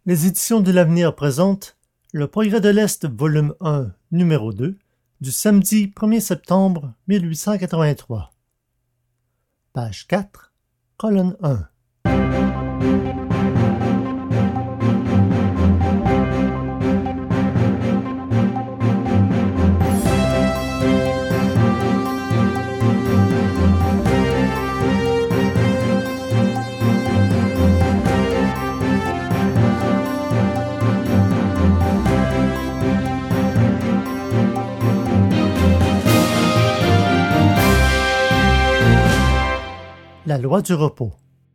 Les éditions de l'Avenir présentent Le Progrès de l'Est, volume 1, numéro 2, du samedi 1er septembre 1883. Page 4, colonne 1. La loi du repos.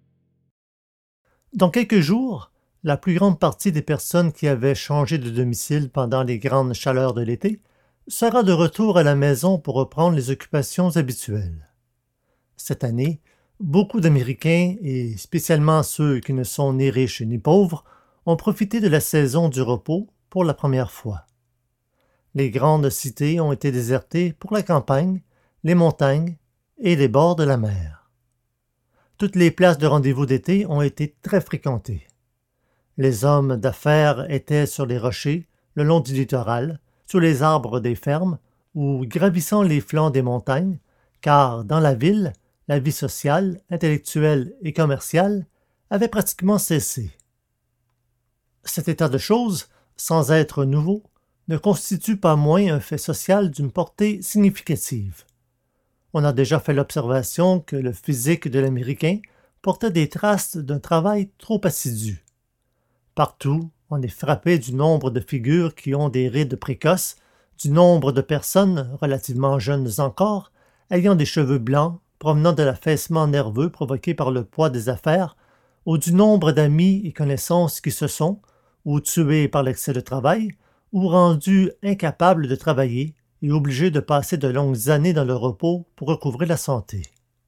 Dans quelques jours, la plus grande partie des personnes qui avaient changé de domicile pendant les grandes chaleurs de l'été sera de retour à la maison pour reprendre les occupations habituelles. Cette année, beaucoup d'Américains, et spécialement ceux qui ne sont ni riches ni pauvres, ont profité de la saison du repos pour la première fois. Les grandes cités ont été désertées pour la campagne, les montagnes et les bords de la mer. Toutes les places de rendez-vous d'été ont été très fréquentées. Les hommes d'affaires étaient sur les rochers, le long du littoral, sous les arbres des fermes ou gravissant les flancs des montagnes, car dans la ville, la vie sociale, intellectuelle et commerciale avait pratiquement cessé. Cet état de choses, sans être nouveau, ne constitue pas moins un fait social d'une portée significative. On a déjà fait l'observation que le physique de l'Américain portait des traces d'un travail trop assidu. Partout, on est frappé du nombre de figures qui ont des rides précoces, du nombre de personnes, relativement jeunes encore, ayant des cheveux blancs provenant de l'affaissement nerveux provoqué par le poids des affaires, ou du nombre d'amis et connaissances qui se sont, ou tués par l'excès de travail, ou rendus incapables de travailler, et obligés de passer de longues années dans le repos pour recouvrer la santé.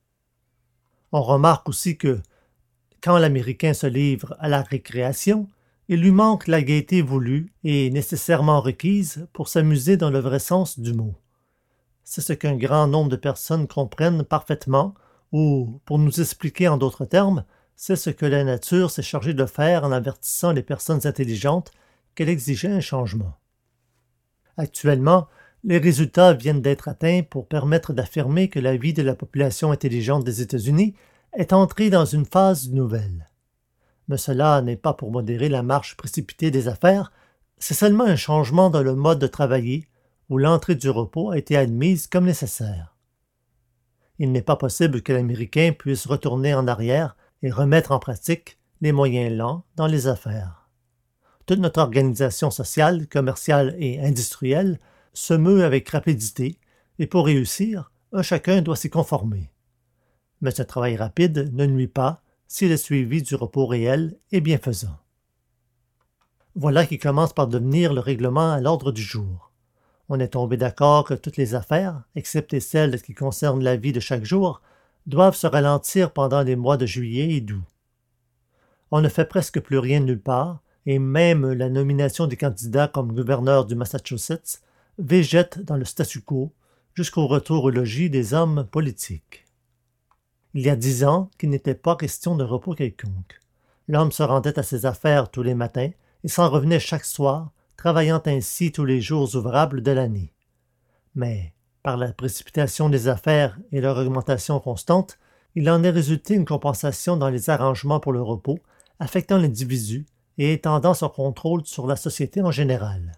On remarque aussi que, quand l'Américain se livre à la récréation, il lui manque la gaieté voulue et nécessairement requise pour s'amuser dans le vrai sens du mot. C'est ce qu'un grand nombre de personnes comprennent parfaitement, ou, pour nous expliquer en d'autres termes, c'est ce que la nature s'est chargée de faire en avertissant les personnes intelligentes qu'elle exigeait un changement. Actuellement, les résultats viennent d'être atteints pour permettre d'affirmer que la vie de la population intelligente des États-Unis est entrée dans une phase nouvelle. Mais cela n'est pas pour modérer la marche précipitée des affaires, c'est seulement un changement dans le mode de travailler où l'entrée du repos a été admise comme nécessaire. Il n'est pas possible que l'Américain puisse retourner en arrière et remettre en pratique les moyens lents dans les affaires. Toute notre organisation sociale, commerciale et industrielle se meut avec rapidité, et pour réussir, un chacun doit s'y conformer. Mais ce travail rapide ne nuit pas s'il est suivi du repos réel et bienfaisant. Voilà qui commence par devenir le règlement à l'ordre du jour. On est tombé d'accord que toutes les affaires, excepté celles qui concernent la vie de chaque jour, doivent se ralentir pendant les mois de juillet et d'août. On ne fait presque plus rien nulle part, et même la nomination des candidats comme gouverneur du Massachusetts végète dans le statu quo jusqu'au retour au logis des hommes politiques. Il y a 10 ans qu'il n'était pas question de repos quelconque. L'homme se rendait à ses affaires tous les matins et s'en revenait chaque soir, travaillant ainsi tous les jours ouvrables de l'année. Mais, par la précipitation des affaires et leur augmentation constante, il en est résulté une compensation dans les arrangements pour le repos, affectant l'individu et étendant son contrôle sur la société en général.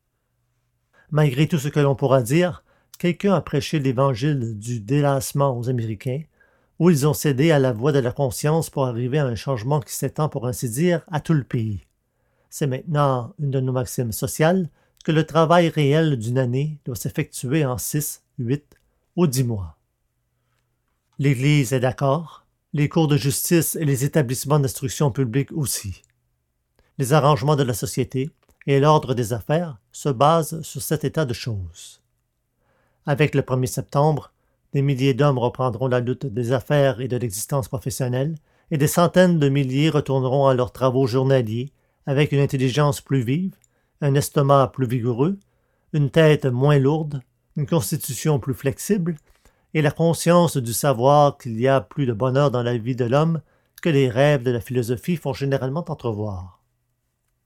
Malgré tout ce que l'on pourra dire, quelqu'un a prêché l'évangile du délassement aux Américains, où ils ont cédé à la voix de la conscience pour arriver à un changement qui s'étend, pour ainsi dire, à tout le pays. C'est maintenant une de nos maximes sociales que le travail réel d'une année doit s'effectuer en 6, 8 ou 10 mois. L'Église est d'accord, les cours de justice et les établissements d'instruction publique aussi. Les arrangements de la société et l'ordre des affaires se basent sur cet état de choses. Avec le 1er septembre, des milliers d'hommes reprendront la lutte des affaires et de l'existence professionnelle, et des centaines de milliers retourneront à leurs travaux journaliers avec une intelligence plus vive, un estomac plus vigoureux, une tête moins lourde, une constitution plus flexible, et la conscience du savoir qu'il y a plus de bonheur dans la vie de l'homme que les rêves de la philosophie font généralement entrevoir.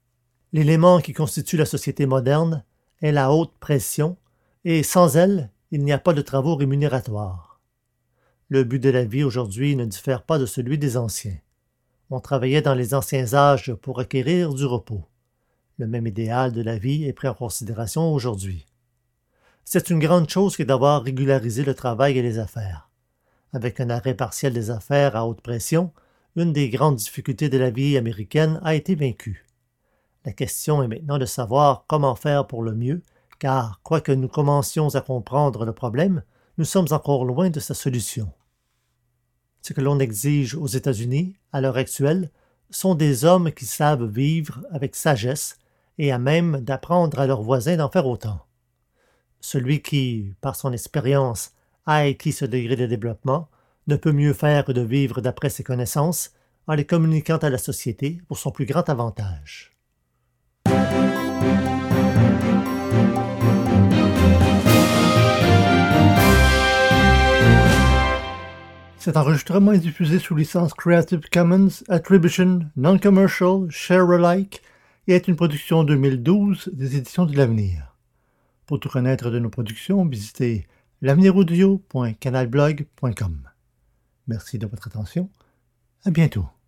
L'élément qui constitue la société moderne est la haute pression, et sans elle, il n'y a pas de travaux rémunérateurs. Le but de la vie aujourd'hui ne diffère pas de celui des anciens. On travaillait dans les anciens âges pour acquérir du repos. Le même idéal de la vie est pris en considération aujourd'hui. C'est une grande chose que d'avoir régularisé le travail et les affaires. Avec un arrêt partiel des affaires à haute pression, une des grandes difficultés de la vie américaine a été vaincue. La question est maintenant de savoir comment faire pour le mieux, car, quoique nous commencions à comprendre le problème, nous sommes encore loin de sa solution. Ce que l'on exige aux États-Unis, à l'heure actuelle, sont des hommes qui savent vivre avec sagesse et à même d'apprendre à leurs voisins d'en faire autant. Celui qui, par son expérience, a acquis ce degré de développement, ne peut mieux faire que de vivre d'après ses connaissances en les communiquant à la société pour son plus grand avantage. Cet enregistrement est diffusé sous licence Creative Commons Attribution Non-Commercial Share-alike et est une production 2012 des Éditions de l'Avenir. Pour tout connaître de nos productions, visitez l'aveniraudio.canalblog.com. Merci de votre attention. À bientôt.